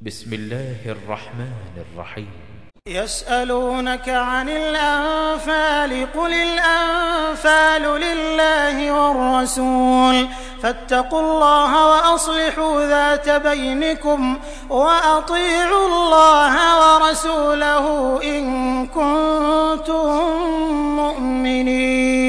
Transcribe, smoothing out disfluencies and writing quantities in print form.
بسم الله الرحمن الرحيم. يسألونك عن الأنفال قل الأنفال لله والرسول فاتقوا الله وأصلحوا ذات بينكم وأطيعوا الله ورسوله إن كنتم مؤمنين.